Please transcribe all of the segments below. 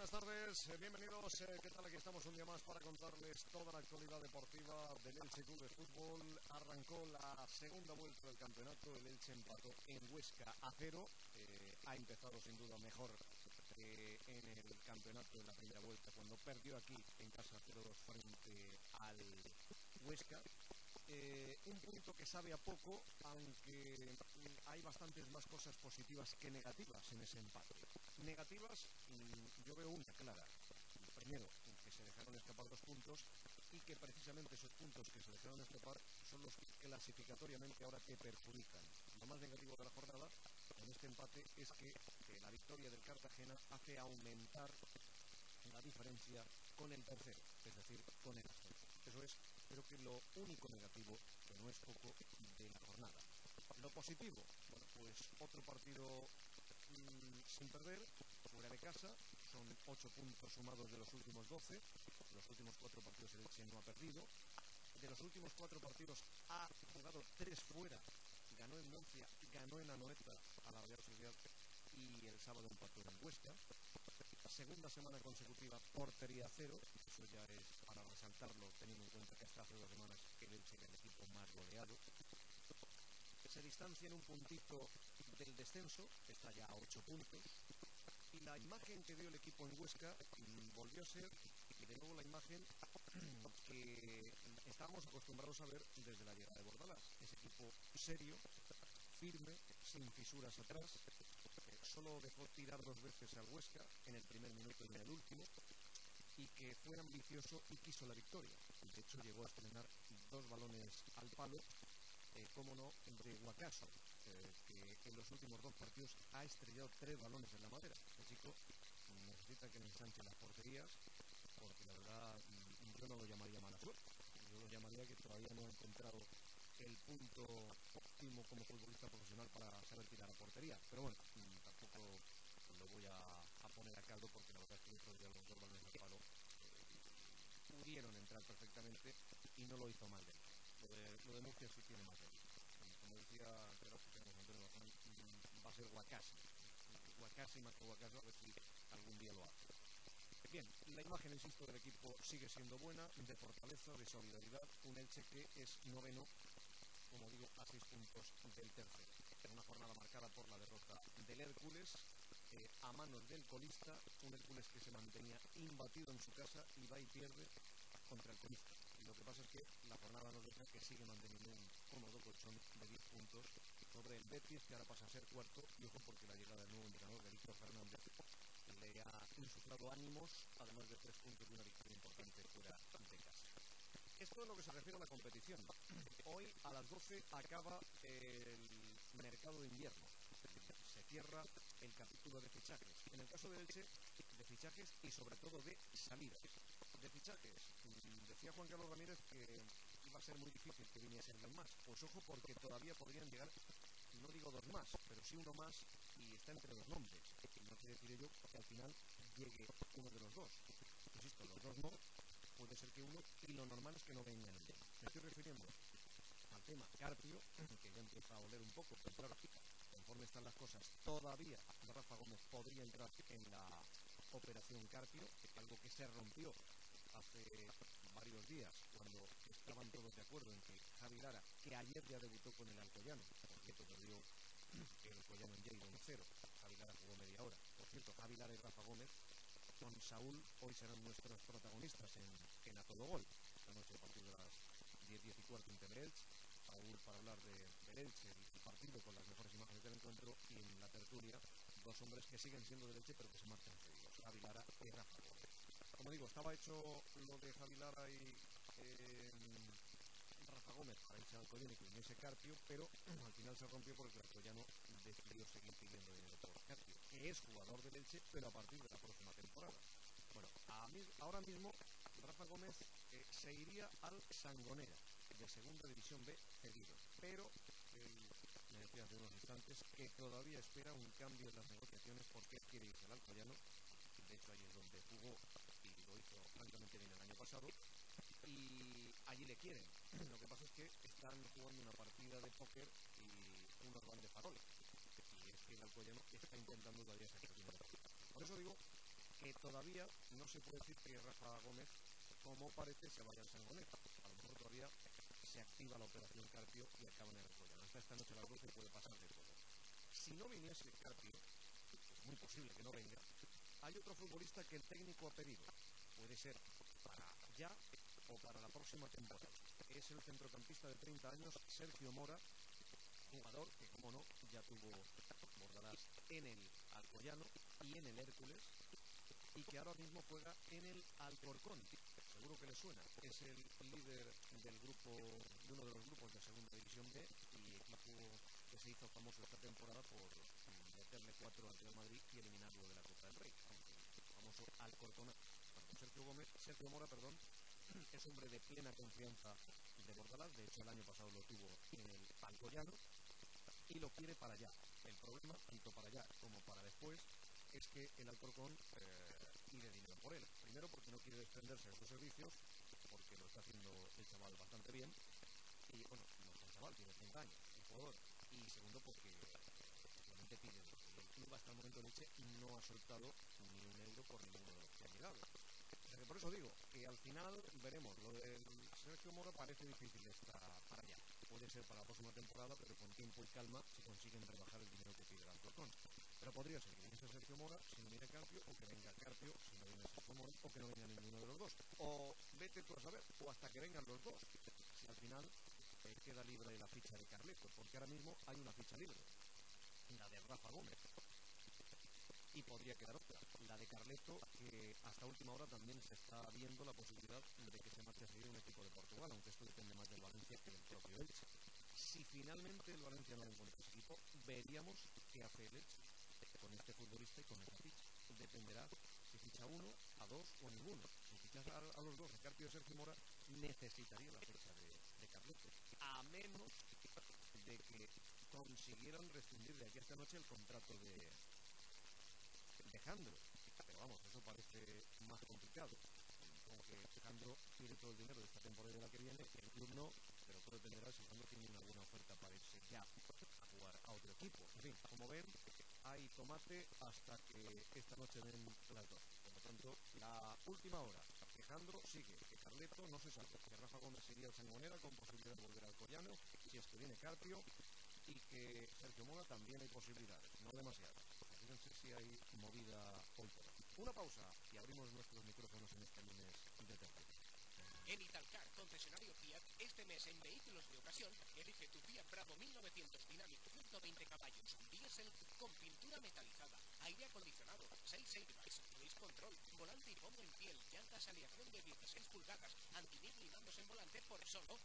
buenas tardes, bienvenidos, ¿qué tal? Aquí estamos un día más para contarles toda la actualidad deportiva del Elche Club de Fútbol. Arrancó la segunda vuelta del campeonato, el Elche empató en Huesca a 0, ha empezado sin duda mejor en el campeonato en la primera vuelta, cuando perdió aquí en casa 0-2 frente al Huesca. Un punto que sabe a poco, aunque hay bastantes más cosas positivas que negativas en ese empate. Negativas, yo veo una clara. Primero, que se dejaron escapar 2 puntos y que precisamente esos puntos que se dejaron escapar son los que clasificatoriamente ahora te perjudican. Lo más negativo de la jornada en este empate es que la victoria del Cartagena hace aumentar la diferencia con el tercero, es decir, con el ascenso. Eso es, creo que lo único negativo, que no es poco, de la jornada. Lo positivo, bueno, pues otro partido sin perder, fuera de casa, son 8 puntos sumados de los últimos 12, los últimos 4 partidos el Elche no ha perdido, de los últimos 4 partidos ha jugado 3 fuera, ganó en Murcia, ganó en Anoeta a la Real Sociedad y el sábado empató en Huesca. Segunda semana consecutiva, portería 0, eso ya es para resaltarlo, teniendo en cuenta que hasta hace 2 semanas el Elche era el equipo más goleado. Se distancia en un puntito del descenso, está ya a 8 puntos, y la imagen que dio el equipo en Huesca volvió a ser de nuevo la imagen que estábamos acostumbrados a ver desde la llegada de Bordalás. Ese equipo serio, firme, sin fisuras atrás, solo dejó tirar 2 veces al Huesca, en el primer minuto y en el último, y que fue ambicioso y quiso la victoria. De hecho, llegó a estrenar 2 balones al palo, como no, de Guacaso, que en los últimos 2 partidos ha estrellado 3 balones en la madera. El chico necesita que le ensanchen las porterías, porque la verdad yo no lo llamaría mala suerte. Yo lo llamaría que todavía no ha encontrado el punto óptimo como futbolista profesional para saber tirar a portería. Pero bueno, tampoco lo voy a poner a caldo, porque la verdad es que el otro día los 2 balones al palo pudieron entrar perfectamente y no lo hizo mal del todo. Lo de Murcia sí tiene más mérito. Como decía, creo que tenemos Antonio Bazán, va a ser Guacasi. Guacasi más que Guacaso, a ver si algún día lo hace. Bien, la imagen, insisto, del equipo sigue siendo buena, de fortaleza, de solidaridad. Un Elche que es noveno, como digo, a 6 puntos del tercero. En una jornada marcada por la derrota del Hércules a manos del colista, un Hércules que se mantenía imbatido en su casa y va y pierde contra el colista. Lo que pasa es que la jornada nos deja que sigue manteniendo un cómodo colchón de 10 puntos sobre el Betis, que ahora pasa a ser cuarto, y ojo porque la llegada del nuevo entrenador de Víctor Fernández le ha insuflado ánimos, además de 3 puntos y una victoria importante fuera de casa. Esto es lo que se refiere a la competición. Hoy a las 12 acaba el mercado de invierno. Se cierra el capítulo de fichajes. En el caso del Elche, de fichajes y sobre todo de salidas. De fichajes, decía Juan Carlos Ramírez que iba a ser muy difícil que viniese alguien más. Pues ojo, porque todavía podrían llegar, no digo 2 más, pero sí 1 más, y está entre los nombres. No quiere decir ello que al final llegue uno de los 2. Insisto, los 2 no, puede ser que uno, y lo normal es que no venga en el tema. Me estoy refiriendo al tema Carpio, que ya empieza a oler un poco, pero claro, conforme están las cosas, todavía Rafa Gómez podría entrar en la operación Carpio, algo que se rompió hace varios días, cuando estaban todos de acuerdo en que Javi Lara, que ayer ya debutó con el Alcoyano, por cierto, perdió el Alcoyano en Lleida 1-0, Javi Lara jugó media hora. Por cierto, Javi Lara y Rafa Gómez con Saúl hoy serán nuestros protagonistas en A Todo Gol, esta noche a partir de las 10:15 en Teleelch. Saúl para hablar del Elche, el partido, con las mejores imágenes del encuentro, y en la tertulia 2 hombres que siguen siendo del Elche pero que se marchan cedidos, Javi Lara y Rafa Gómez. Como digo, estaba hecho lo de Javi Lara y Rafa Gómez para irse al Alcoyano y que viniese Carpio, pero al final se rompió porque el Alcoyano decidió seguir pidiendo dinero por Carpio, que es jugador del Elche, pero a partir de la próxima temporada. Bueno, ahora mismo Rafa Gómez se iría al Sangonera, de Segunda División B, cedido, pero él me decía hace unos instantes que todavía espera un cambio en las negociaciones, porque él quiere irse al Alcoyano. De hecho, ahí es donde jugó y lo hizo francamente bien el año pasado, y allí le quieren. Lo que pasa es que están jugando una partida de póker y unos van de farol, y es que el Alcoyano está intentando todavía sacar dinero. Por eso digo que todavía no se puede decir que Rafa Gómez, como parece, se vaya al Sangonera. A lo mejor todavía se activa la operación Carpio y acaba en el Alcoyano. Hasta esta noche a las 12 puede pasar de todo. Si no viniese Carpio, es muy posible que no venga, hay otro futbolista que el técnico ha pedido. Puede ser para ya o para la próxima temporada. Es el centrocampista de 30 años, Sergio Mora, jugador que, como no, ya tuvo Bordalás en el Alcoyano y en el Hércules, y que ahora mismo juega en el Alcorcón. Seguro que le suena. Es el líder del grupo, de uno de los grupos de Segunda División B, y equipo que se hizo famoso esta temporada por meterle 4 al Real Madrid y eliminarlo de la Copa del Rey. El famoso Alcorcón. Bueno, Sergio Mora, es hombre de plena confianza de Bordalás. De hecho, el año pasado lo tuvo en el Alcoyano y lo quiere para allá. El problema, tanto para allá como para después, es que el Alcorcón pide dinero por él. Primero, porque no quiere desprenderse de sus servicios, porque lo está haciendo el chaval bastante bien. Y bueno, no es un chaval, tiene 30 años, el jugador. Y segundo, porque efectivamente pide dinero. Y el club hasta el momento de leche no ha soltado ni un euro por ninguno de los que han llegado. O sea que por eso digo que al final veremos. Lo del Sergio Mora parece difícil estar para allá. Puede ser para la próxima temporada, pero con tiempo y calma se consiguen rebajar el dinero que pide el Alcorcón. Pero podría ser que viniese Sergio Mora si no viene Carpio, o que venga Carpio si no viene Sergio Mora, o que no venga ninguno de los dos. O vete tú a saber, o hasta que vengan los dos. Si al final queda libre la ficha de Carleto, porque ahora mismo hay una ficha libre, la de Rafa Gómez. Y podría quedar otra, la de Carleto, que hasta última hora también se está viendo la posibilidad de que se marche a seguir un equipo de Portugal, aunque esto depende más del Valencia que del propio Elche. Si finalmente el Valencia no lo encuentra ese equipo, veríamos qué hace el Elche con este futbolista y con esa ficha. Dependerá si ficha uno, a dos o a ninguno. Si fichas a los dos, a Carpio y Sergio Mora, necesitaría la fecha de Carleto, a menos de que consiguieran rescindir de aquí a esta noche el contrato de Jandro. Pero vamos, eso parece más complicado. Aunque Jandro quiere todo el dinero de esta temporada y de la que viene, el club no, pero todo dependerá si Jandro tiene alguna oferta para irse ya a jugar a otro equipo. En fin, como ven, hay tomate hasta que esta noche den las 12. Por lo tanto, la última hora, que Jandro sigue, que Carleto no se sabe, que Rafa Gómez sería el Sangonera con posibilidad de volver al Alcoyano, si es que viene Carpio, y que Sergio Mora también hay posibilidades, no demasiadas. Fíjense si hay movida hoy por hoy. Una pausa y abrimos nuestros micrófonos en este lunes de tertulia. En Italcar, concesionario Fiat, este mes en vehículos de ocasión, elige tu Fiat Bravo 1900 dinámico 120 caballos, diésel con pintura metalizada, aire acondicionado, 6 airbags, cruise control, volante y pomo en piel, llantas aleación de 16 pulgadas, anti-nip blindados en volante por solo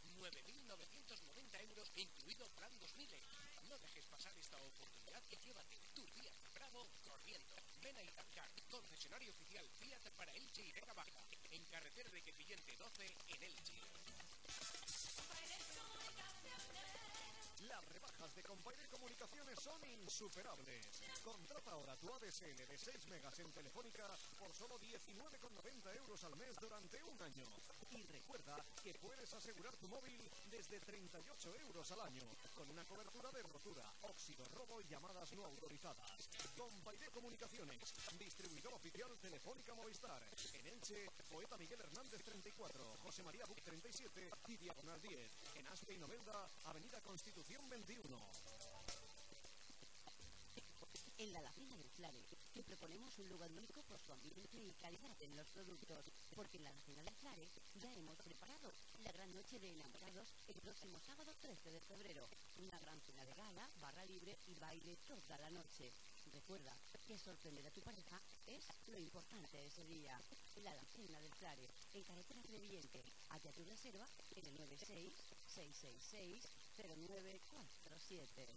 9.990 euros, incluido plan 2000. No dejes pasar esta oportunidad y llévate tu Fiat Bravo corriendo. Ven a Italcar, concesionario oficial Fiat para Elche y Vega Baja, en carretera de Crevillente 12 en Elche. Las rebajas de Compaire Comunicaciones son insuperables. Contrata ahora tu ADSL de 6 megas en Telefónica por solo 19,90 euros al mes durante un año. Y recuerda que puedes asegurar tu móvil desde 38 euros al año, con una cobertura de rotura, óxido, robo y llamadas no autorizadas. Compaire Comunicaciones, distribuidor oficial Telefónica Movistar. En Elche, Poeta Miguel Hernández 34, José María Buc 37 y Diagonal 10. En Aspe y Novelda, Avenida Constitución 21. En la Alacena del Clare te proponemos un lugar único por su ambiente y calidad en los productos, porque en la Alacena del Clare ya hemos preparado la gran noche de enamorados el próximo sábado 13 de febrero. Una gran cena de gala, barra libre y baile toda la noche. Recuerda que sorprender a tu pareja es lo importante ese día. La Alacena del Clare, en carretera Crevillente. Haya tu reserva en el 96-666-0947.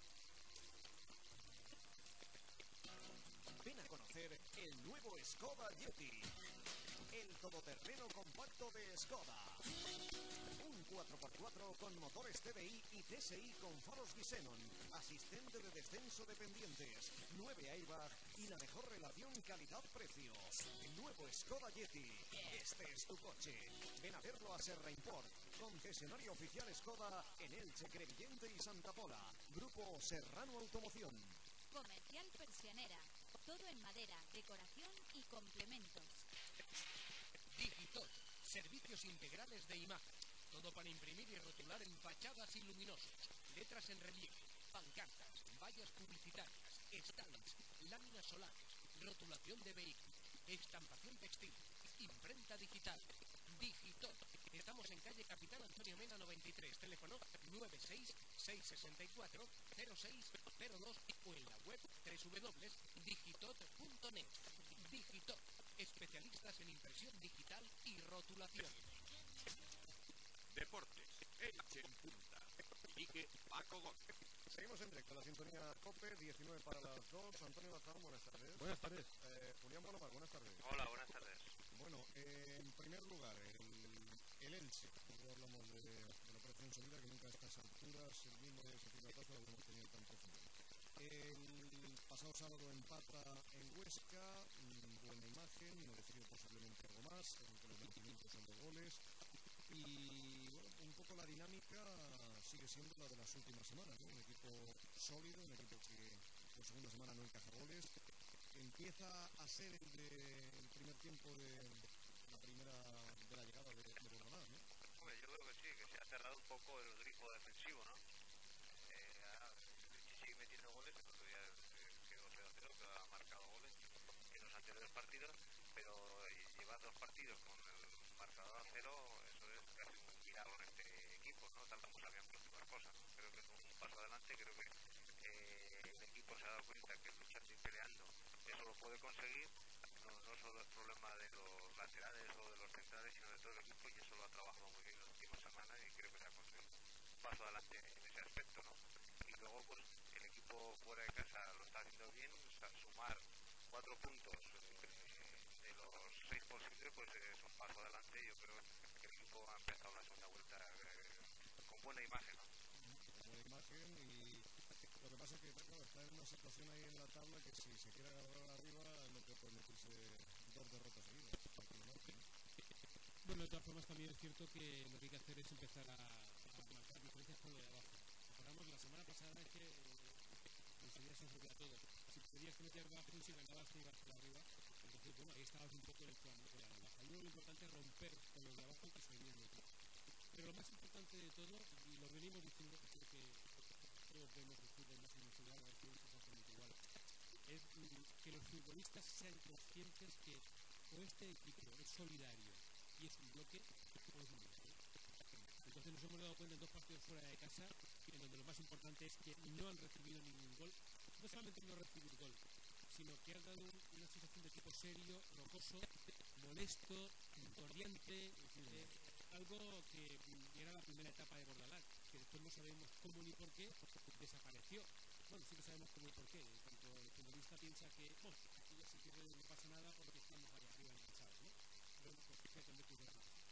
Ven a conocer el nuevo Skoda Yeti, el todoterreno compacto de Skoda. Un 4x4 con motores TDI y TSI con faros Xenon, asistente de descenso de pendientes, 9 airbag y la mejor relación calidad-precio. El nuevo Skoda Yeti. Este es tu coche. Ven a verlo a Serra Import, concesionario oficial Skoda en Elche, Crevillente y Santa Pola. Grupo Serrano Automoción. Comercial Persianera. Todo en madera, decoración y complementos. Digitot, servicios integrales de imagen. Todo para imprimir y rotular en fachadas y luminosos, letras en relieve, pancartas, vallas publicitarias, stands, láminas solares, rotulación de vehículos, estampación textil, imprenta digital. Digitot. Estamos en calle Capitán Antonio Mena 93, teléfono 966640602 o en la web www.digitot.net. Digitot, especialistas en impresión digital y rotulación. Deportes, Elche en punta. Dirige Paco Gómez. Seguimos en directo, la sintonía COPE, 19 para las 2. Antonio Bazán, buenas tardes. Buenas tardes. Julián Bonamar, buenas tardes. Hola, buenas tardes. Bueno, en primer lugar, el Elche. Luego hablamos de la operación Solida, que nunca a estas alturas, el mismo de ese pilotazo lo hemos tenido tan profundo. El pasado sábado empata en Huesca, buena imagen, merecido posiblemente algo más, aunque los vencimientos son 2 goles. Y bueno, un poco la dinámica sigue siendo la de las últimas semanas, ¿no? Un equipo sólido, un equipo que por segunda semana no encaja goles. Empieza a ser el primer tiempo de la llegada de Bordalás, ¿no? Hombre, yo creo que sí, que se ha cerrado un poco el grifo defensivo, ¿no? Sigue metiendo goles, el otro día quedó 0-0, que ha marcado goles en los anteriores partidos, pero llevar 2 partidos con el marcador a 0, eso es casi un milagro en este equipo, ¿no? Tal como sabían próximas cosas, ¿no? Creo que es un paso adelante, creo que el equipo se ha dado cuenta que luchando y peleando eso lo puede conseguir, no solo el problema de los laterales o de los centrales, sino de todo el equipo, y eso lo ha trabajado muy bien en las últimas semanas y creo que se ha conseguido un paso adelante en ese aspecto, ¿no? Y luego pues el equipo fuera de casa lo está haciendo bien, o sea, sumar 4 puntos de los 6 posibles pues es un paso adelante. Yo creo que el equipo ha empezado la segunda vuelta con buena imagen, ¿no? Con buena imagen, y lo que pasa es que claro, está en una situación ahí en la tabla que si se quiere agarrar arriba no puede permitirse 2 derrotas seguidas. Bueno, de todas formas también es cierto que lo que hay que hacer es empezar a marcar diferencias con lo de abajo. Recordamos la semana pasada es que enseguida se enfrentaba todo. Si tenías que meter abajo y si ganabas te ibas por arriba, entonces bueno, ahí estabas un poco electorando de la baja. Yo lo importante es romper con los de abajo y que se vienen. Pero lo más importante de todo, y lo venimos diciendo, que creo que todos vemos el fútbol más o menos igual, a veces es exactamente igual, es que los futbolistas sean conscientes que o este equipo es solidario y es un bloque o es un bloque. Entonces nos hemos dado cuenta en 2 partidos fuera de casa en donde lo más importante es que no han recibido ningún gol, no solamente no recibir gol, sino que han dado una sensación de tipo serio, rocoso, molesto, corriente, algo que era la primera etapa de Bordalás, que después no sabemos cómo ni por qué desapareció. Bueno, sí que sabemos cómo y por qué. Tanto el futbolista piensa que, bueno, aquí ya si pierde no pasa nada porque estamos ahí arriba enganchados, ¿no? Pero pues fíjate en vez de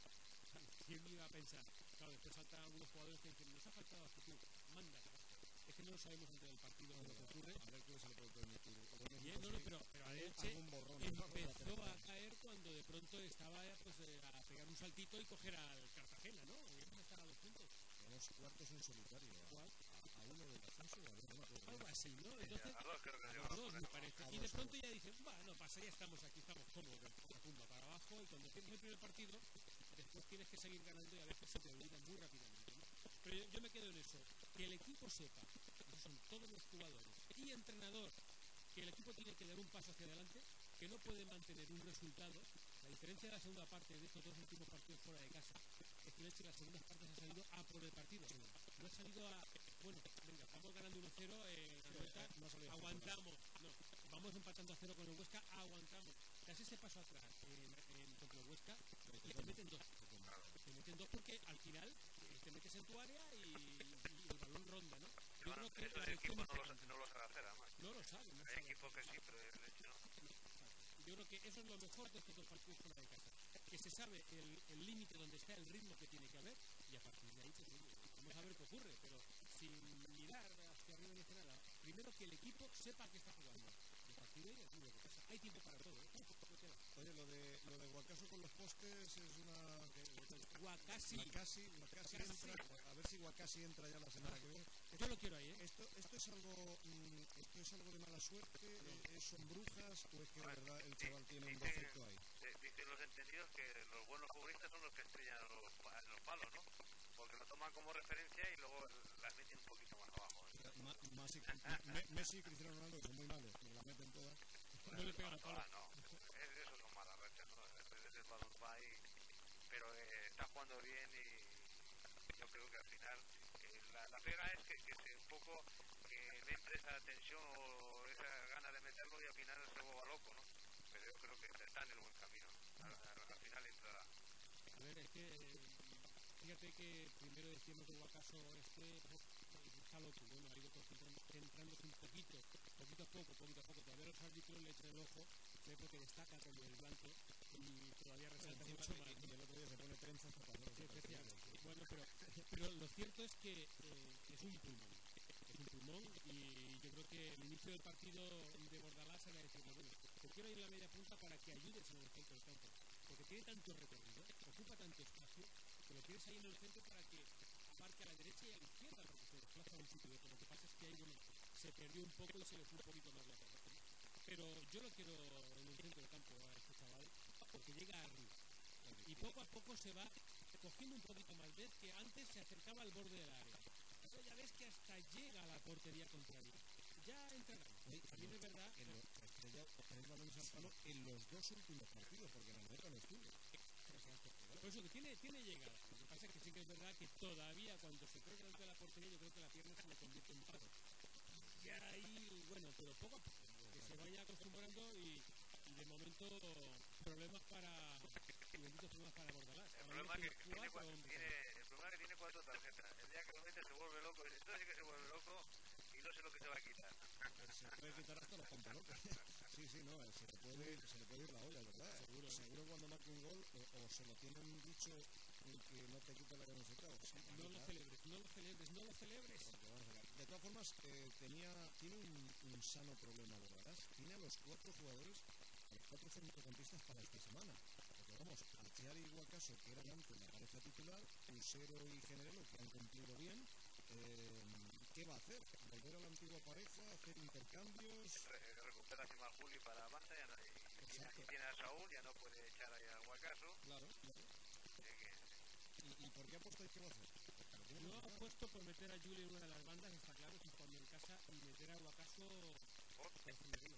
¿quién iba a pensar? Claro, después saltan algunos jugadores que dicen, nos ha faltado actitud, mándala. Es que no lo sabemos antes del partido lo que ocurre. A ver qué se le puede permitir. Bien, no, pero a Elche empezó a caer cuando de pronto estaba pues, a pegar un saltito y coger al Cartagena, ¿no? Hubiéramos estado a 2 puntos. Los cuartos en solitario. A 1 del ascenso o a 2, no. Algo así, ¿no? Entonces, a 2 me parece. Y de pronto ya dicen, no pasa, ya estamos aquí, estamos cómodos, de punta para abajo, y cuando tienes el primer partido, después tienes que seguir ganando y a veces se te olvida muy rápidamente, ¿no? Pero yo me quedo en eso, que el equipo sepa, esos son todos los jugadores y entrenador, que el equipo tiene que dar un paso hacia adelante, que no puede mantener un resultado. La diferencia de la segunda parte de estos 2 últimos partidos fuera de casa es que el Elche en las segundas partes ha salido a por el partido, no ha salido a, bueno, venga, vamos ganando 1-0 la vuelta, aguantamos, no, vamos empatando a 0 con el Huesca, aguantamos, das ese paso atrás contra el Huesca y te meten 2. Te meten 2 porque al final te metes en tu área y el balón ronda, ¿no? Yo creo que el equipo no lo sabe hacer, además. No lo sabe. Hay equipos que sí, pero el Elche no. Yo creo que eso es lo mejor de estos 2 partidos fuera de casa. Que se sabe el límite donde está el ritmo que tiene que haber y a partir de ahí pues, vamos a ver qué ocurre, pero sin mirar hacia arriba ni hacia nada. Primero que el equipo sepa que está jugando. Y a partir de ahí es lo que pasa. Hay tiempo para todo, ¿eh? Oye, lo de Guacaso con los postes es una... Guacasi entra, a ver si Guacasi entra ya la semana que viene. Yo lo quiero ahí, ¿eh? ¿Esto es algo de mala suerte? ¿Son brujas o es que de verdad el chaval tiene un defecto ahí? Dicen los entendidos que los buenos futbolistas son los que estrellan los palos, ¿no? Porque lo toman como referencia y luego las meten un poquito más abajo. Messi y Cristiano Ronaldo, que son muy malos, pero las meten todas. No le pegan a palo. No, eso son malas rachas, ¿no? El balón va ahí, pero está jugando bien y yo creo que al final la pega es que un poco le entre esa tensión o esa gana de meterlo y al final se vuelva loco, ¿no? Pero yo creo que está en el buen camino, ¿no? Al final entrará. A ver, es que fíjate que primero decíamos que Guacaso está loco, bueno, ha ido centrándose un poquito a poco, todavía los árbitros le echan el ojo, porque destaca como el blanco y todavía resalta mucho más. Y el otro día se pone trenzas para pasar. Sí, efectivamente. Bueno, pero lo cierto es que es un pulmón y yo creo que el inicio del partido de Bordalás era decirle, bueno, te quiero ir a la media punta para que ayudes en el centro del campo, porque tiene tanto recorrido, ocupa tanto espacio, que lo quieres ahí en el centro para que abarque a la derecha y a la izquierda, porque se desplaza a un sitio y otro. Lo que pasa es que ahí, bueno, se perdió un poco y se le fue un poquito más la pelota. Pero yo lo quiero en el centro del campo a este chaval, porque llega arriba. Y poco a poco se va cogiendo un poquito más. Ves que antes se acercaba al borde del área. Pero ya ves que hasta llega a la portería contraria. Ya entrará. También es verdad. Estrella tener balones al palo en los dos últimos partidos, porque en el otro no estuvo. Por eso que tiene llegada. Lo que pasa es que sí que es verdad que todavía cuando se pone delante de la portería yo creo que la pierna se le convierte en palo. Y ahí, bueno, pero poco a poco. Que se vaya acostumbrando y de momento benditos problemas para Bordalás. El problema es que tiene 4 tarjetas. El día que lo mete se vuelve loco. Entonces sí que se vuelve loco y no sé lo que se va a quitar. Se puede quitar hasta los pantalones. Sí, no, se le puede ir la olla, ¿verdad? Seguro cuando marque un gol o se lo tienen dicho que no te quita la camiseta. No lo celebres. De todas formas, tiene un sano problema, ¿verdad? Tiene a los 4 jugadores, a los 4 centrocampistas para esta semana. Porque vamos, Achiari y Guacaso, que eran antes la pareja titular, Usero y Generelo, que han cumplido bien. ¿Qué va a hacer? ¿Volver a la antigua pareja? ¿Hacer intercambios? Recupera a Juli para banda y tiene a Saúl, ya no puede echar ahí a Guacaso. Claro. ¿Y por qué apostáis que va a hacer? Yo apuesto por meter a Juli en una de las bandas, está claro, sin poner en casa, y meter a Guacaso por Generelo.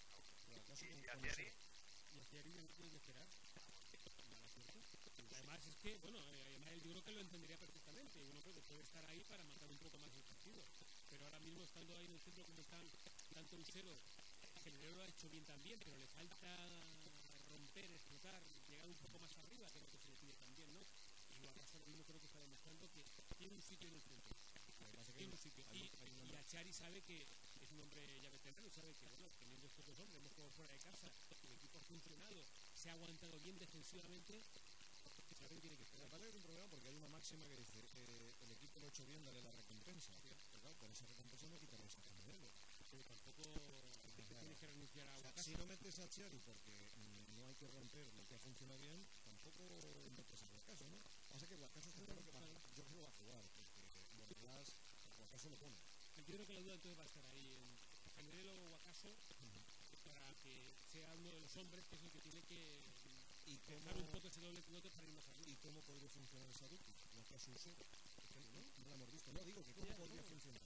¿Y a Thierry? Y a Thierry no tiene que esperar. Mala suerte. Además es que, bueno, además yo creo que lo entendería perfectamente. Uno creo que puede estar ahí para matar un poco más el partido. Pero ahora mismo estando ahí en el centro como están tanto Lucero, Generelo lo ha hecho bien también, pero le falta romper, explotar, llegar un poco más arriba, que es lo que se le pide también, ¿no? Y Guacaso ahora mismo creo que está demostrando que tiene un sitio en el centro. Tiene un sitio. Y Achiari sabe que es un hombre ya veterano y sabe que, bueno, teniendo estos dos hombres, hemos jugado fuera de casa, el equipo ha funcionado, se ha aguantado bien defensivamente. Sabe que tiene que esperar. Vale, es un problema porque hay una máxima que dice el equipo lo ha hecho bien, dale la recompensa. Pero claro, con esa recompensa no quitarles a Generelo. Pero tampoco tienes que renunciar a Guacaso. Si no metes a Achiari porque no hay que romper lo que ha funcionado bien, tampoco metes a Guacaso, ¿no? Pasa que Guacaso está claro que yo creo que va a jugar, porque Bordalás, Guacaso lo pone. Yo creo que la duda entonces va a estar ahí en Generelo o Guacaso, para que sea uno de los hombres que es el que tiene que dejar un poco ese doble piloto para ir más arriba. ¿Y cómo podría funcionar esa dupla? Guacaso Usero, no la hemos visto. No, digo que cómo podría funcionar.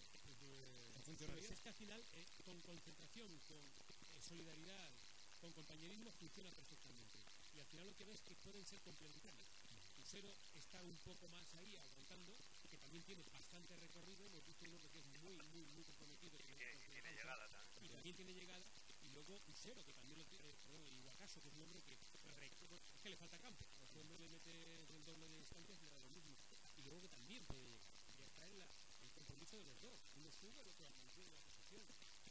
Pues es que al final, con concentración, con solidaridad, con compañerismo, funciona perfectamente. Y al final lo que ves es que pueden ser complementarios. Usero está un poco más ahí aguantando, que también tiene bastante recorrido. Hemos visto uno que es muy comprometido. Tiene llegada también. Y también tiene llegada. Y luego Usero, que también lo tiene, y Guacaso, que es un hombre que es que le falta campo. A ese hombre le mete el doble de distancias y le da lo mismo. Y luego que también puede llegar. Y está en el compromiso de los dos. Uno sube, el otro mantiene la posición.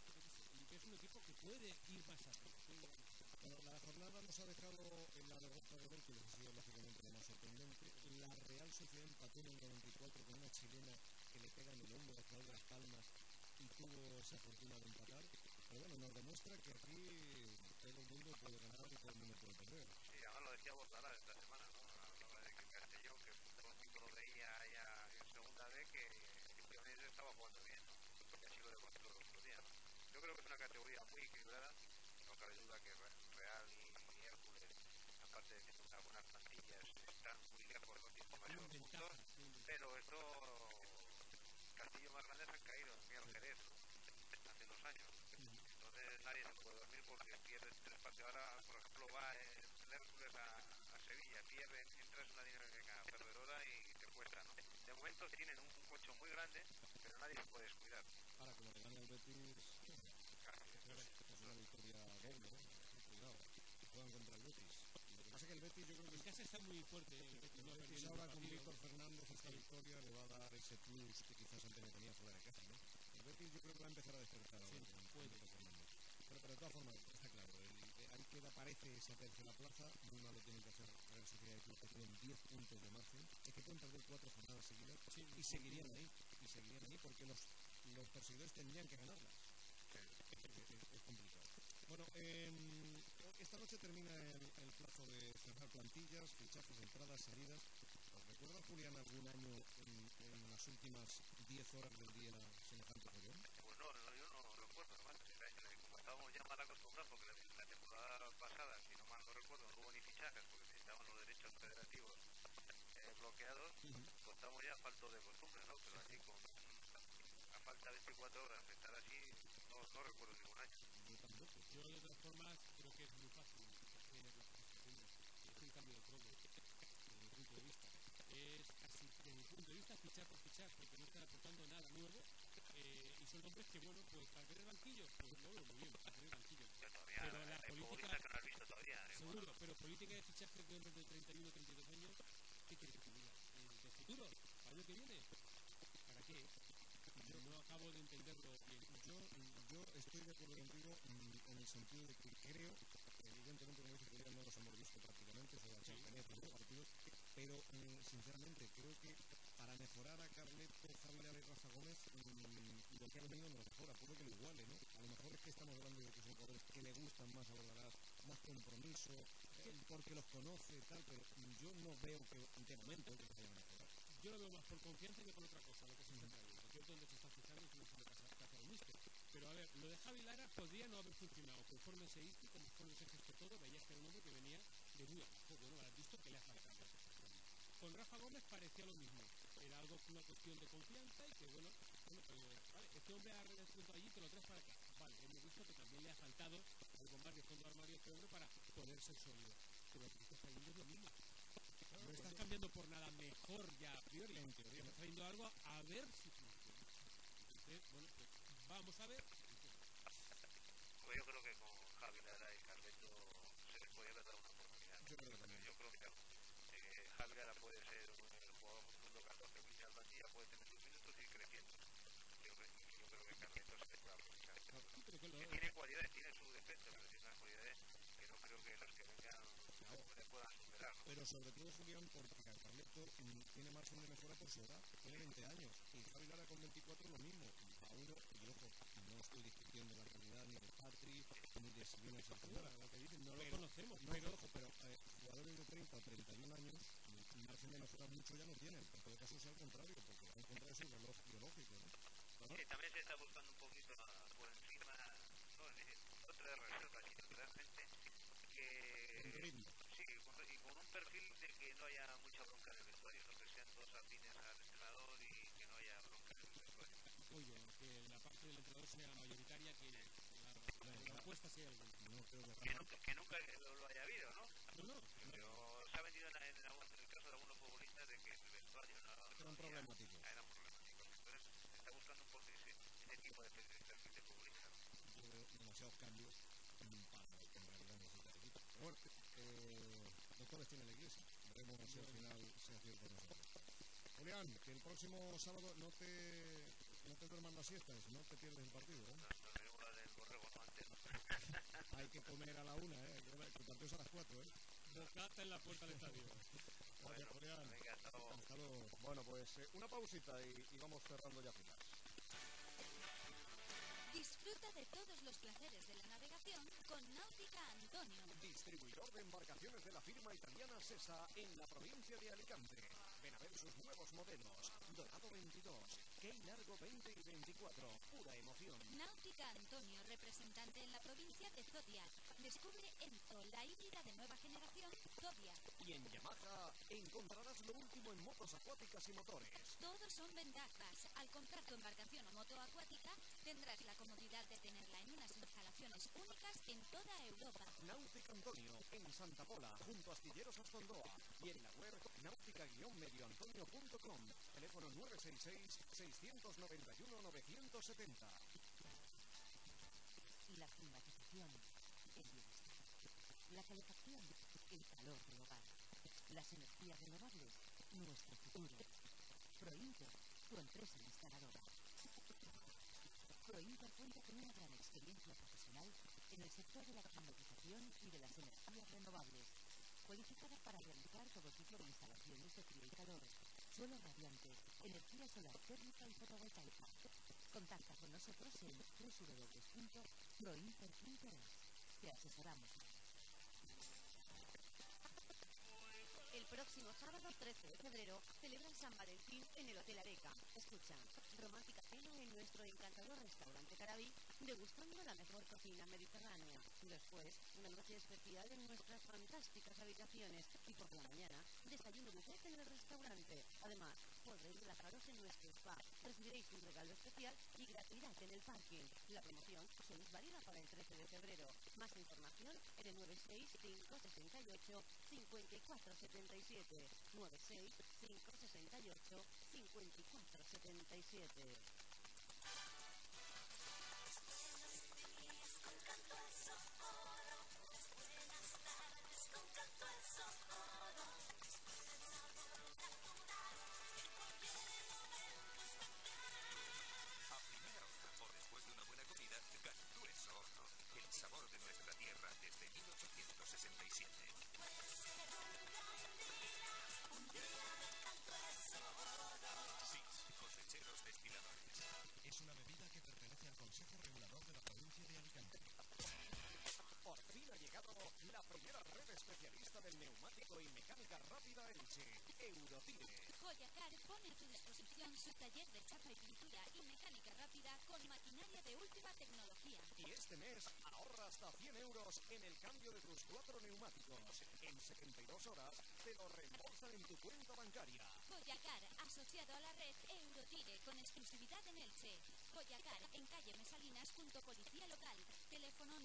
Y que es un equipo que puede ir más arriba. Bueno, la jornada nos ha dejado en la derrota de Hércules, ha sido lógicamente lo más sorprendente. La Real Sociedad empató en el 94 con una chilena que le pega en el hombro a Claudia Las Palmas y tuvo esa fortuna de empatar. Pero bueno, nos demuestra que aquí todo el mundo puede ganar y todo el mundo puede perder. Sí, además lo decía Bordalás esta semana, ¿no? A la hora de que Castellón, que todo el mundo lo veía ya en segunda vez, que simplemente estaba jugando bien, ¿no? Y así lo demostró el otro día, ¿no? Yo creo que es una categoría muy equilibrada, no cabe duda que Real y Hércules, aparte de tener unas buenas plantillas, están muy lejos, no tienen demasiados puntos, pero esto, castillos más grandes han caído, en el Jerez, ¿no? Hace 2 años. Entonces nadie se puede dormir porque pierdes 3 partidos. Ahora, por ejemplo, va el Hércules a Sevilla, pierde, entras en una dinámica perdedora y te cuesta, ¿no? De momento tienen un colchón muy grande, pero nadie se puede descuidar. Ahora, como le gane al Betis, es una victoria doble, ¿no? Cuidado, juegan contra el Betis. Lo que pasa es que el Betis, yo creo que En casa está muy fuerte. El Betis ahora con Víctor Fernández esta victoria le va a dar ese plus que quizás antes no tenía fuera de casa, ¿no? El Betis yo creo que va a empezar a despertar ahora con Víctor Fernández. Pero de todas formas, está claro, ahí queda, parece esa tercera plaza, muy mal lo tienen que hacer Real Sociedad y Club, que tienen 10 puntos de margen, es que pueden perder 4 jornadas seguidas y seguirían ahí, porque los perseguidores tendrían que ganarlas. Es complicado. Bueno, esta noche termina el plazo de cerrar plantillas, fichajes, entradas, salidas. ¿Os recuerda, Julián, algún año en las últimas 10 horas del día semejante follón? Pues no, yo no recuerdo, además, como estábamos ya mal acostumbrados, porque la temporada pasada, si no mal no recuerdo, no hubo ni fichajes porque necesitaban los derechos federativos bloqueados, pues estamos ya a falta de costumbre, ¿no? Pero así, a falta de 24 horas de estar así, no recuerdo ningún año. Yo tampoco. Yo, de todas formas, creo que es muy fácil hacer lo que se está haciendo. Es un cambio de cromo, desde mi punto de vista. Es casi, desde mi punto de vista, fichar por fichar, porque no están aportando nada nuevo. Y son hombres que, bueno, pues para tener banquillo, pues lo veo muy bien, para tener banquillo. Pero la política, que no has visto todavía, seguro, bueno. pero política de fichaje de hombres de 31 32 años, ¿qué quieres que te diga? ¿De futuro? ¿Para el año que viene? ¿Para qué? Yo no acabo de entenderlo bien. Yo estoy de acuerdo contigo en el sentido de que creo, evidentemente, como dice Julián, no los hemos visto prácticamente, solo han sido partidos, pero sinceramente creo que para mejorar a Carleto, Javier y Rafa Gómez, lo que ha venido no lo mejora, puede que lo iguale, ¿no? A lo mejor es que estamos hablando de que son jugadores que le gustan más a Bordalás, más compromiso, porque los conoce, tal, pero yo no veo que de momento que se vayan a mejorar. Yo lo veo más por confianza que por otra cosa, lo que se está trayendo. Aquí es donde se está fijando y se tiene que hacer un mister. Pero a ver, lo de Javi Lara podría no haber funcionado. Conforme se hizo, conforme se gestó todo, veías que era un hombre que venía de muy abajo. Bueno, has visto que le ha faltado. Con Rafa Gómez parecía lo mismo. Era algo, una cuestión de confianza y que, bueno, vale, este hombre ha resuelto allí, te lo traes para acá. Vale, hemos visto que también le ha faltado algo más de fondo armario a este hombre para poder ser sólido. Pero aquí está trayendo es lo mismo. No estás cambiando por nada mejor ya a priori. En teoría, estás trayendo algo a ver si funciona. Entonces, bueno, pues vamos a ver. Pues yo creo que con Javi Lara y Carleto se les podría haber dado una oportunidad. Yo creo que también. Yo creo que Javi Lara puede ser el jugador mundo 14 mil al plantilla, puede tener sus minutos y ir creciendo. Yo creo que Carleto se les puede aprovechar. Que tiene cualidades, tiene sus defectos, pero tiene unas cualidades que no creo que los que vengan le puedan superar, ¿no? Pero sobre todo, Julián, porque Carleto tiene margen de mejora por su edad, tiene 20 años, y Javi Lara con 24 lo mismo. A uno, y ojo, no estoy discutiendo la calidad ni de Patri, ni de Silvina Sergidora, lo que dicen, no lo conocemos, pero jugadores de 30 o 31 años, margen de mejora mucho ya no tienen. En todo caso, sea al contrario, porque va a encontrar su reloj biológico, ¿no? Sí, también se está buscando un poquito por encima, no traer reservas, sino traer gente que sí, y con un perfil de que no haya mucha bronca en el vestuario, ¿no? Que sean dos afines al entrenador y que no haya bronca en el vestuario. Oye, que la parte del entrenador sea mayoritaria, que la apuesta sea alguna. No creo que nunca lo haya habido, ¿no? No. Pero se ha vendido en el caso de algunos futbolistas de que el vestuario eran problemáticos. Eran problemáticos. Entonces se está buscando un poco ese tipo de perfil de futbolistas. Yo veo demasiados cambios para lo que en realidad necesita el equipo. Pero bueno, doctores tiene la iglesia. Veremos si al final se acierta con nosotros. Julián, que el próximo sábado no te duerman las siestas, no te pierdes el partido, ¿eh? No, la del borrego, no antes. ¿No? Hay que comer a la 1, ¿eh? Que el partido es a las 4, ¿eh? Bocata en la puerta del estadio. Gracias, Julián. Venga, hasta luego. Bueno, pues una pausita y vamos cerrando ya filas. Disfruta de todos los placeres de la navegación con Náutica Antonio. Distribuidor de embarcaciones de la firma italiana Sesa en la provincia de Alicante. Ven a ver sus nuevos modelos. Dorado 22, Key Largo 20 y 24, pura emoción. Náutica Antonio, representante en la provincia de Zodiac. Descubre Enzo, la híbrida de nueva generación Zodiac. Y en Yamaha encontrarás lo último en motos acuáticas y motores. Todos son ventajas. Al comprar tu embarcación o moto acuática, tendrás la comodidad de tenerla en unas instalaciones únicas en toda Europa. Náutica Antonio, en Santa Pola, junto a Astilleros Astondoa. Y en la web náutica-medioantonio.com. Teléfono 966-691-970. La climatización, el bienestar. La calefacción, el calor del hogar. Las energías renovables, nuestro futuro. Prointer, tu empresa instaladora. Prointer cuenta con una gran experiencia profesional en el sector de la climatización y de las energías renovables, cualificada para realizar todo tipo de instalaciones de frío y calor, suelo radiante, energía solar térmica y fotovoltaica. Contacta con nosotros en www.prointer.es. Te asesoramos. El próximo sábado 13 de febrero celebran San Valentín en el Hotel Areca. Escucha, romántica cena en nuestro encantador restaurante Carabí, degustando la mejor cocina mediterránea. Después, una noche especial en nuestras fantásticas habitaciones y por la mañana, desayuno buffet en el restaurante. Además, podréis relajaros en nuestro spa. Recibiréis un regalo especial y gratuidad en el parking. La promoción solo es válida para el 13 de febrero. Más información en el 96568-5477. 96568-5477. A primera hora o después de una buena comida, Cantú es Horno, el sabor de nuestra tierra desde 1867. Sí, cosecheros destiladores. Es una bebida que pertenece al Consejo Regulador de la provincia de Alicante. Por fin ha llegado la primera red especialista del neumático y mecánica rápida Elche, Eurotire. Joyacar pone a tu disposición su taller de chapa y pintura y mecánica rápida con maquinaria de última tecnología. Y este mes ahorra hasta 100 euros en el cambio de tus 4 neumáticos. En 72 horas te lo reembolsan en tu cuenta bancaria. Joyacar, asociado a la red Eurotire, con exclusividad en Elche. Joyacar, en calle Mesalinas, junto Policía Local. Teléfono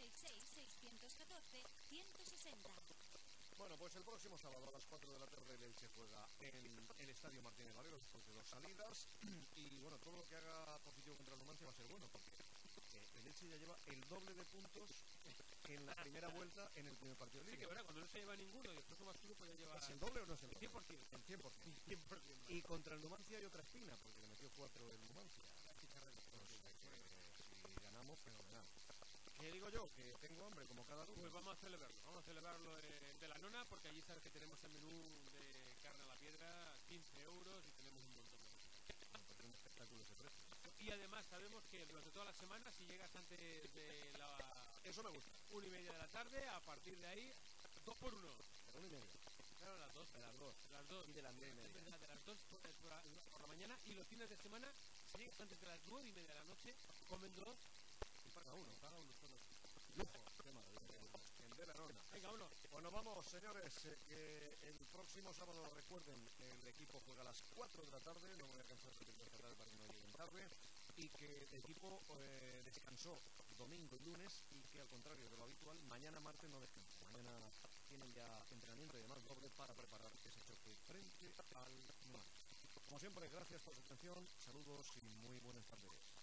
966-614-160. Bueno, pues el próximo sábado a las 4 de la tarde el Elche juega en el Estadio Martínez Valero después de 2 salidas. Y bueno, todo lo que haga positivo contra el Numancia va a ser bueno, porque el Elche ya lleva el doble de puntos en la primera vuelta en el primer partido de Sí, Liga. que verdad, cuando no se lleva ninguno y el próximo más uno puede llevar... ¿Es el doble o no es el doble? 100%. El 100%. Y contra el Numancia hay otra espina, porque le metió 4 el Numancia. Si ganamos, fenomenal. ¿Qué digo yo? Que tengo hambre como cada lunes. Pues vamos a celebrarlo de la nona, porque allí sabes que tenemos el menú de carne a la piedra, 15 euros y tenemos un montón de cosas. Porque un espectáculo ese precio. Y además sabemos que durante toda la semana, si llegas antes de la... Eso me gusta. 1:30 de la tarde, a partir de ahí, 2 por 1. Pero 1:30. Claro, las 2. De las 2. Las 2. Y de las 9:30. Es verdad, de las 2 por la mañana. Y los fines de semana, si llegas antes de las 9:30 de la noche, comen 2 y paga uno solo. Lujo. Qué maravilla. El de la nona. Venga, uno. Bueno, vamos, señores, que el próximo sábado, recuerden, el equipo juega a las 4 de la tarde, no voy a cansar de repetir esta tarde para que no lleguen tarde, y que el equipo descansó domingo y lunes, y que al contrario de lo habitual, mañana martes no descansa. Mañana tienen ya entrenamiento y demás doble para preparar ese choque frente al Numancia. Como siempre, gracias por su atención, saludos y muy buenas tardes.